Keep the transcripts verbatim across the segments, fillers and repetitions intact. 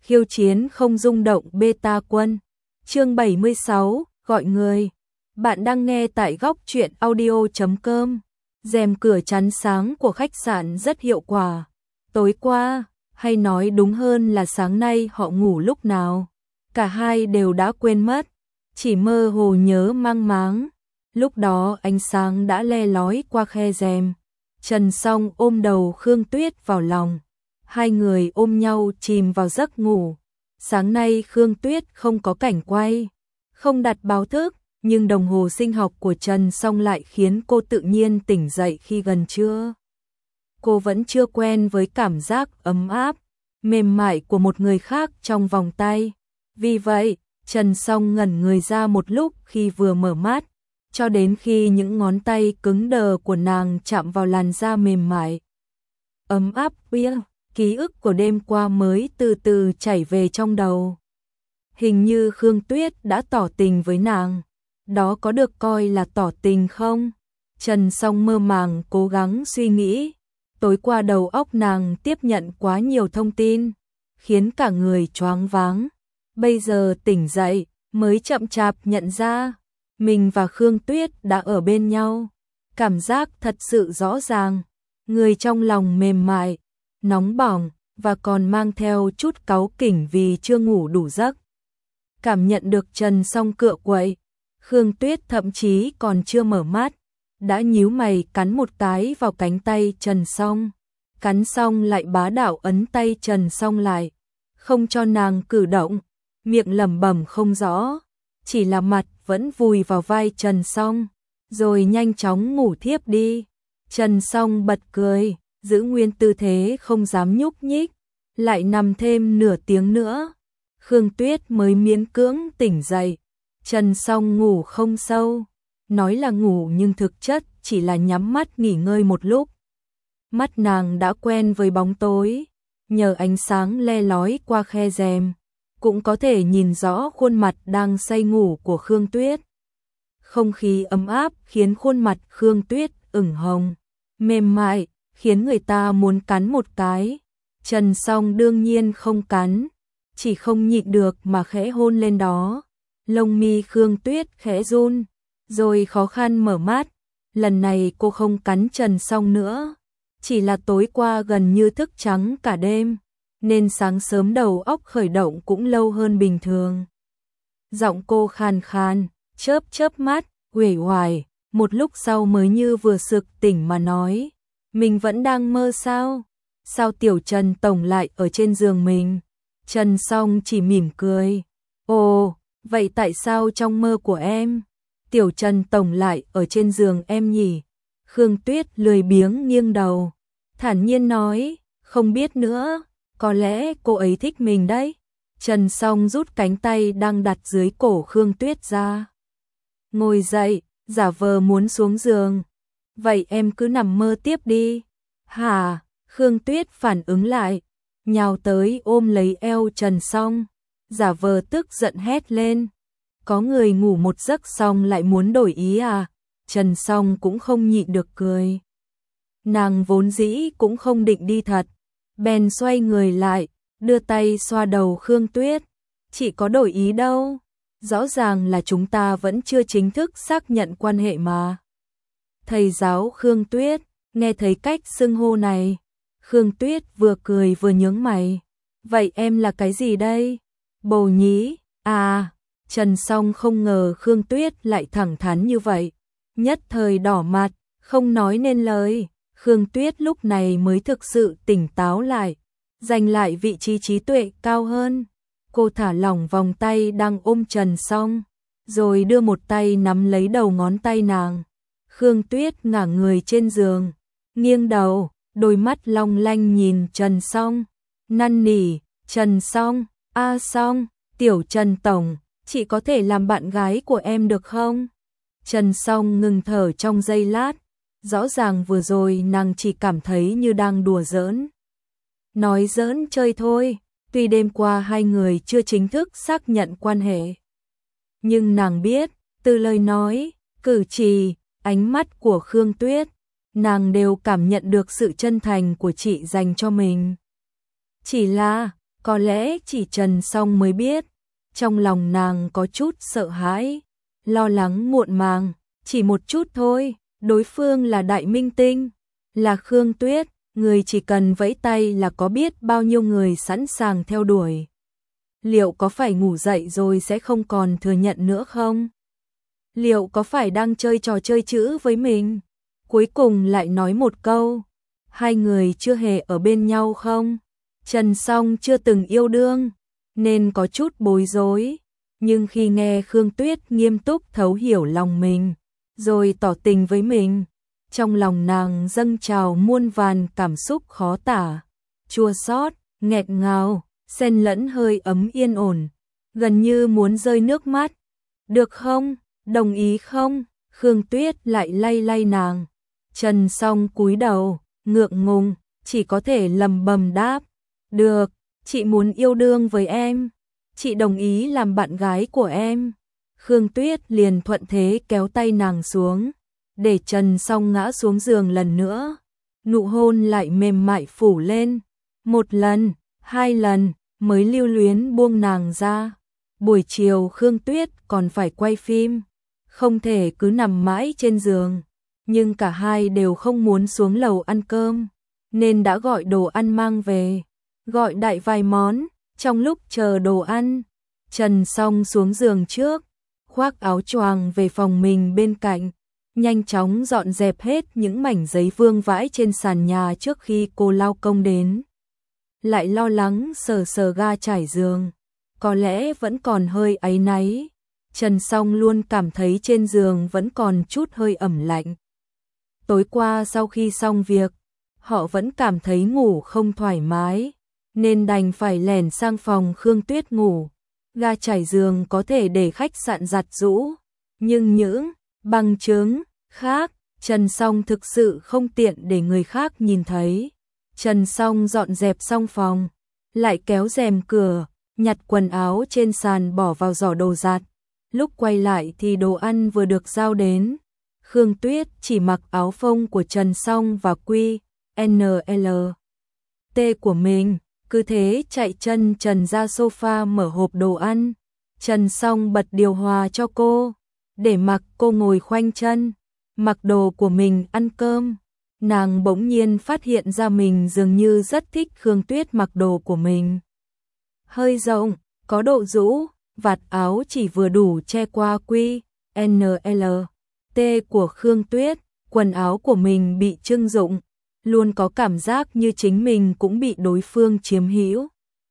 khiêu chiến không rung động beta quân. Chương bảy mươi sáu, gọi người. Bạn đang nghe tại góc truyện audio chấm com. Rèm cửa chắn sáng của khách sạn rất hiệu quả. Tối qua, hay nói đúng hơn là sáng nay họ ngủ lúc nào. Cả hai đều đã quên mất, chỉ mơ hồ nhớ mang máng. Lúc đó ánh sáng đã le lói qua khe rèm. Trần Song ôm đầu Khương Tuyết vào lòng. Hai người ôm nhau chìm vào giấc ngủ. Sáng nay Khương Tuyết không có cảnh quay, không đặt báo thức, nhưng đồng hồ sinh học của Trần Song lại khiến cô tự nhiên tỉnh dậy khi gần trưa. Cô vẫn chưa quen với cảm giác ấm áp, mềm mại của một người khác trong vòng tay. Vì vậy, Trần Song ngẩn người ra một lúc khi vừa mở mắt, cho đến khi những ngón tay cứng đờ của nàng chạm vào làn da mềm mại. Ấm áp kia, ký ức của đêm qua mới từ từ chảy về trong đầu. Hình như Khương Tuyết đã tỏ tình với nàng. Đó có được coi là tỏ tình không? Trần Song mơ màng cố gắng suy nghĩ. Tối qua đầu óc nàng tiếp nhận quá nhiều thông tin, khiến cả người choáng váng. Bây giờ tỉnh dậy, mới chậm chạp nhận ra, mình và Khương Tuyết đã ở bên nhau. Cảm giác thật sự rõ ràng, người trong lòng mềm mại, nóng bỏng, và còn mang theo chút cáu kỉnh vì chưa ngủ đủ giấc. Cảm nhận được Trần Song cựa quậy, Khương Tuyết thậm chí còn chưa mở mắt, đã nhíu mày cắn một cái vào cánh tay Trần Song. Cắn xong lại bá đạo ấn tay Trần Song lại, không cho nàng cử động, miệng lẩm bẩm không rõ, chỉ là mặt vẫn vùi vào vai Trần Song, rồi nhanh chóng ngủ thiếp đi. Trần Song bật cười, giữ nguyên tư thế không dám nhúc nhích, lại nằm thêm nửa tiếng nữa. Khương Tuyết mới miễn cưỡng tỉnh dậy. Trần Song ngủ không sâu, nói là ngủ nhưng thực chất chỉ là nhắm mắt nghỉ ngơi một lúc. Mắt nàng đã quen với bóng tối, nhờ ánh sáng le lói qua khe rèm, cũng có thể nhìn rõ khuôn mặt đang say ngủ của Khương Tuyết. Không khí ấm áp khiến khuôn mặt Khương Tuyết ửng hồng, mềm mại, khiến người ta muốn cắn một cái. Trần Song đương nhiên không cắn, chỉ không nhịn được mà khẽ hôn lên đó. Lông mi Khương Tuyết khẽ run, rồi khó khăn mở mắt. Lần này cô không cắn Trần Song nữa, chỉ là tối qua gần như thức trắng cả đêm, nên sáng sớm đầu óc khởi động cũng lâu hơn bình thường. Giọng cô khàn khàn, chớp chớp mắt, uể oải, một lúc sau mới như vừa sực tỉnh mà nói, mình vẫn đang mơ sao? Sao tiểu Trần tổng lại ở trên giường mình? Trần Song chỉ mỉm cười, ồ, vậy tại sao trong mơ của em, tiểu Trần tổng lại ở trên giường em nhỉ? Khương Tuyết lười biếng nghiêng đầu, thản nhiên nói, không biết nữa, có lẽ cô ấy thích mình đấy. Trần Song rút cánh tay đang đặt dưới cổ Khương Tuyết ra, ngồi dậy, giả vờ muốn xuống giường. Vậy em cứ nằm mơ tiếp đi. Hả? Khương Tuyết phản ứng lại, nhào tới ôm lấy eo Trần Song, giả vờ tức giận hét lên. Có người ngủ một giấc xong lại muốn đổi ý à? Trần Song cũng không nhịn được cười. Nàng vốn dĩ cũng không định đi thật, bèn xoay người lại, đưa tay xoa đầu Khương Tuyết. Chị có đổi ý đâu, rõ ràng là chúng ta vẫn chưa chính thức xác nhận quan hệ mà. Thầy giáo Khương Tuyết, nghe thấy cách xưng hô này, Khương Tuyết vừa cười vừa nhướng mày. Vậy em là cái gì đây? Bồ nhí, à, Trần Song không ngờ Khương Tuyết lại thẳng thắn như vậy. Nhất thời đỏ mặt, không nói nên lời. Khương Tuyết lúc này mới thực sự tỉnh táo lại, giành lại vị trí trí tuệ cao hơn. Cô thả lỏng vòng tay đang ôm Trần Song, rồi đưa một tay nắm lấy đầu ngón tay nàng. Khương Tuyết ngả người trên giường, nghiêng đầu, đôi mắt long lanh nhìn Trần Song, năn nỉ, Trần Song, a Song, tiểu Trần tổng, chị có thể làm bạn gái của em được không? Trần Song ngừng thở trong giây lát, rõ ràng vừa rồi nàng chỉ cảm thấy như đang đùa giỡn. Nói giỡn chơi thôi, tuy đêm qua hai người chưa chính thức xác nhận quan hệ. Nhưng nàng biết, từ lời nói, cử chỉ, ánh mắt của Khương Tuyết, nàng đều cảm nhận được sự chân thành của chị dành cho mình. Chỉ là, Có lẽ chỉ Trần Song mới biết, trong lòng nàng có chút sợ hãi, lo lắng muộn màng, chỉ một chút thôi, đối phương là đại minh tinh, là Khương Tuyết, người chỉ cần vẫy tay là có biết bao nhiêu người sẵn sàng theo đuổi. Liệu có phải ngủ dậy rồi sẽ không còn thừa nhận nữa không? Liệu có phải đang chơi trò chơi chữ với mình? Cuối cùng lại nói một câu, hai người chưa hề ở bên nhau không? Trần Song chưa từng yêu đương, nên có chút bối rối, nhưng khi nghe Khương Tuyết nghiêm túc thấu hiểu lòng mình, rồi tỏ tình với mình, trong lòng nàng dâng trào muôn vàn cảm xúc khó tả, chua xót, nghẹt ngào, xen lẫn hơi ấm yên ổn, gần như muốn rơi nước mắt. Được không? Đồng ý không? Khương Tuyết lại lay lay nàng. Trần Song cúi đầu, ngượng ngùng, chỉ có thể lầm bầm đáp. Được, chị muốn yêu đương với em. Chị đồng ý làm bạn gái của em. Khương Tuyết liền thuận thế kéo tay nàng xuống, để Trần Song ngã xuống giường lần nữa. Nụ hôn lại mềm mại phủ lên. Một lần, hai lần, mới lưu luyến buông nàng ra. Buổi chiều Khương Tuyết còn phải quay phim, không thể cứ nằm mãi trên giường. Nhưng cả hai đều không muốn xuống lầu ăn cơm, nên đã gọi đồ ăn mang về. Gọi đại vài món, trong lúc chờ đồ ăn, Trần Song xuống giường trước, khoác áo choàng về phòng mình bên cạnh, nhanh chóng dọn dẹp hết những mảnh giấy vương vãi trên sàn nhà trước khi cô lao công đến. Lại lo lắng sờ sờ ga trải giường, có lẽ vẫn còn hơi áy náy. Trần Song luôn cảm thấy trên giường vẫn còn chút hơi ẩm lạnh. Tối qua sau khi xong việc, họ vẫn cảm thấy ngủ không thoải mái, nên đành phải lẻn sang phòng Khương Tuyết ngủ. Ga trải giường có thể để khách sạn giặt giũ, nhưng những bằng chứng khác, Trần Song thực sự không tiện để người khác nhìn thấy. Trần Song dọn dẹp xong phòng, lại kéo rèm cửa, nhặt quần áo trên sàn bỏ vào giỏ đồ giặt. Lúc quay lại thì đồ ăn vừa được giao đến. Khương Tuyết chỉ mặc áo phông của Trần Song và quy en lờ tê của mình, cứ thế chạy chân trần ra sofa mở hộp đồ ăn. Trần Song bật điều hòa cho cô, để mặc cô ngồi khoanh chân, mặc đồ của mình ăn cơm. Nàng bỗng nhiên phát hiện ra mình dường như rất thích Khương Tuyết mặc đồ của mình. Hơi rộng, có độ rũ, vạt áo chỉ vừa đủ che qua quy en lờ tê của Khương Tuyết, quần áo của mình bị trưng dụng, luôn có cảm giác như chính mình cũng bị đối phương chiếm hữu.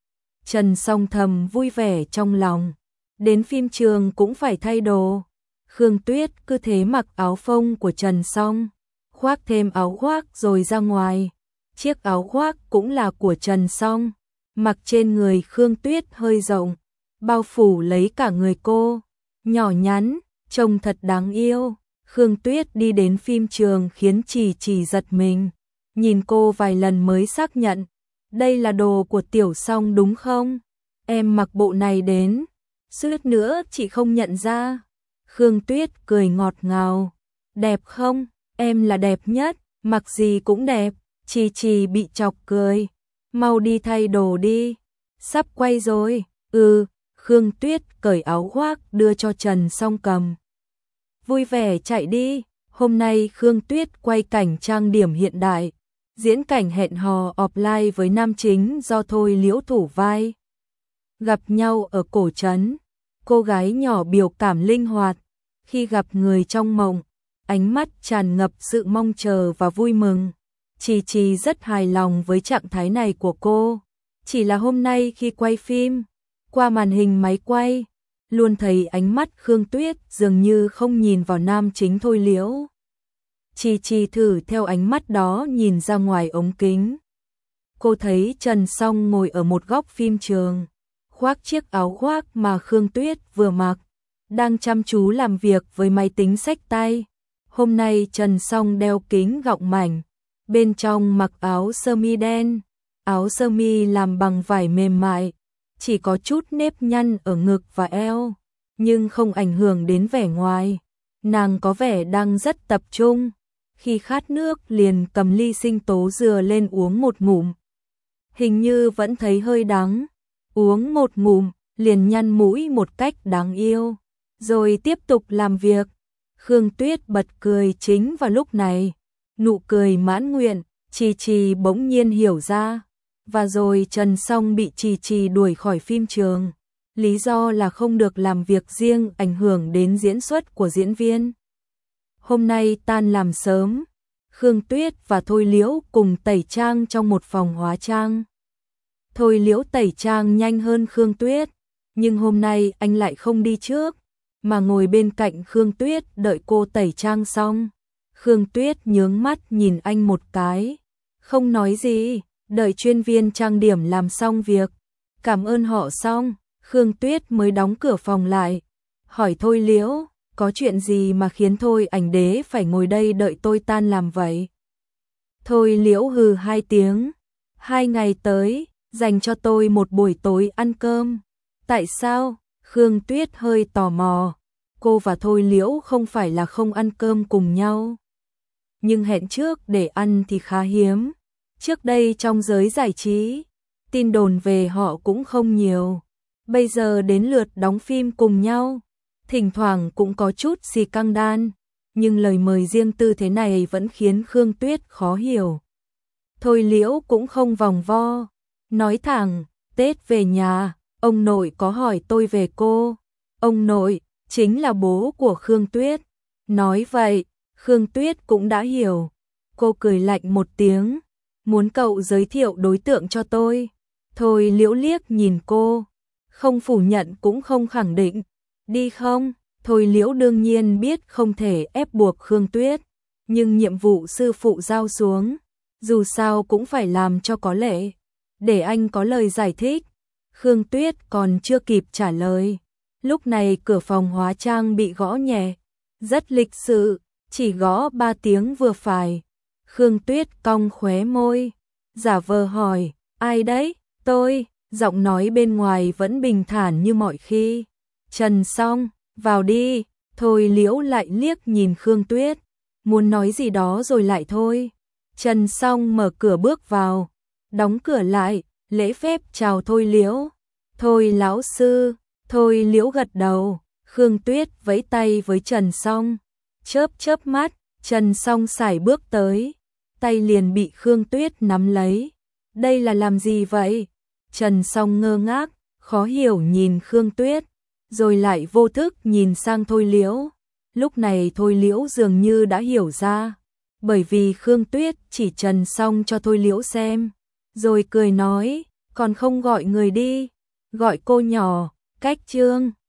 Trần Song thầm vui vẻ trong lòng, đến phim trường cũng phải thay đồ. Khương Tuyết cứ thế mặc áo phông của Trần Song, khoác thêm áo khoác rồi ra ngoài. Chiếc áo khoác cũng là của Trần Song, mặc trên người Khương Tuyết hơi rộng, bao phủ lấy cả người cô, nhỏ nhắn, trông thật đáng yêu. Khương Tuyết đi đến phim trường khiến Chỉ Chỉ giật mình, nhìn cô vài lần mới xác nhận, đây là đồ của Tiểu Song đúng không? Em mặc bộ này đến, suýt nữa chị không nhận ra. Khương Tuyết cười ngọt ngào, đẹp không? Em là đẹp nhất, mặc gì cũng đẹp. Chỉ Chỉ bị chọc cười, mau đi thay đồ đi, sắp quay rồi. Ừ, Khương Tuyết cởi áo khoác đưa cho Trần Song cầm. Vui vẻ chạy đi. Hôm nay Khương Tuyết quay cảnh trang điểm hiện đại, diễn cảnh hẹn hò offline với nam chính do Thôi Liễu thủ vai. Gặp nhau ở cổ trấn, cô gái nhỏ biểu cảm linh hoạt, khi gặp người trong mộng, ánh mắt tràn ngập sự mong chờ và vui mừng. Chỉ Chỉ rất hài lòng với trạng thái này của cô, chỉ là hôm nay khi quay phim, qua màn hình máy quay, luôn thấy ánh mắt Khương Tuyết dường như không nhìn vào nam chính Thôi Liễu. Chỉ Chỉ thử theo ánh mắt đó nhìn ra ngoài ống kính. Cô thấy Trần Song ngồi ở một góc phim trường, khoác chiếc áo khoác mà Khương Tuyết vừa mặc, đang chăm chú làm việc với máy tính xách tay. Hôm nay Trần Song đeo kính gọng mảnh, bên trong mặc áo sơ mi đen, áo sơ mi làm bằng vải mềm mại, chỉ có chút nếp nhăn ở ngực và eo, nhưng không ảnh hưởng đến vẻ ngoài. Nàng có vẻ đang rất tập trung, khi khát nước liền cầm ly sinh tố dừa lên uống một ngụm. Hình như vẫn thấy hơi đắng, uống một ngụm, liền nhăn mũi một cách đáng yêu, rồi tiếp tục làm việc. Khương Tuyết bật cười chính vào lúc này, nụ cười mãn nguyện, Trì Trì bỗng nhiên hiểu ra, và rồi Trần Song bị Trì Trì đuổi khỏi phim trường, lý do là không được làm việc riêng ảnh hưởng đến diễn xuất của diễn viên. Hôm nay tan làm sớm, Khương Tuyết và Thôi Liễu cùng tẩy trang trong một phòng hóa trang. Thôi Liễu tẩy trang nhanh hơn Khương Tuyết, nhưng hôm nay anh lại không đi trước, mà ngồi bên cạnh Khương Tuyết đợi cô tẩy trang xong. Khương Tuyết nhướng mắt nhìn anh một cái, không nói gì, đợi chuyên viên trang điểm làm xong việc, cảm ơn họ xong, Khương Tuyết mới đóng cửa phòng lại, hỏi Thôi Liễu, có chuyện gì mà khiến Thôi ảnh đế phải ngồi đây đợi tôi tan làm vậy? Thôi Liễu hừ hai tiếng, hai ngày tới, dành cho tôi một buổi tối ăn cơm. Tại sao? Khương Tuyết hơi tò mò, cô và Thôi Liễu không phải là không ăn cơm cùng nhau, nhưng hẹn trước để ăn thì khá hiếm. Trước đây trong giới giải trí, tin đồn về họ cũng không nhiều. Bây giờ đến lượt đóng phim cùng nhau, thỉnh thoảng cũng có chút xì căng đan, nhưng lời mời riêng tư thế này vẫn khiến Khương Tuyết khó hiểu. Thôi Liễu cũng không vòng vo, nói thẳng, Tết về nhà, ông nội có hỏi tôi về cô. Ông nội chính là bố của Khương Tuyết. Nói vậy, Khương Tuyết cũng đã hiểu. Cô cười lạnh một tiếng, muốn cậu giới thiệu đối tượng cho tôi. Thôi Liễu liếc nhìn cô, không phủ nhận cũng không khẳng định. Đi không? Thôi Liễu đương nhiên biết không thể ép buộc Khương Tuyết, nhưng nhiệm vụ sư phụ giao xuống, dù sao cũng phải làm cho có lệ. Để anh có lời giải thích. Khương Tuyết còn chưa kịp trả lời, lúc này cửa phòng hóa trang bị gõ nhẹ, rất lịch sự, chỉ gõ ba tiếng vừa phải. Khương Tuyết cong khóe môi, giả vờ hỏi, ai đấy? Tôi. Giọng nói bên ngoài vẫn bình thản như mọi khi. Trần Song, vào đi. Thôi Liễu lại liếc nhìn Khương Tuyết, muốn nói gì đó rồi lại thôi. Trần Song mở cửa bước vào, đóng cửa lại, lễ phép chào Thôi Liễu. Thôi lão sư. Thôi Liễu gật đầu. Khương Tuyết vẫy tay với Trần Song, chớp chớp mắt. Trần Song sải bước tới, tay liền bị Khương Tuyết nắm lấy. Đây là làm gì vậy? Trần Song ngơ ngác, khó hiểu nhìn Khương Tuyết, rồi lại vô thức nhìn sang Thôi Liễu. Lúc này Thôi Liễu dường như đã hiểu ra, bởi vì Khương Tuyết chỉ Trần Song cho Thôi Liễu xem, rồi cười nói, còn không gọi người đi, gọi cô nhỏ, cách trương.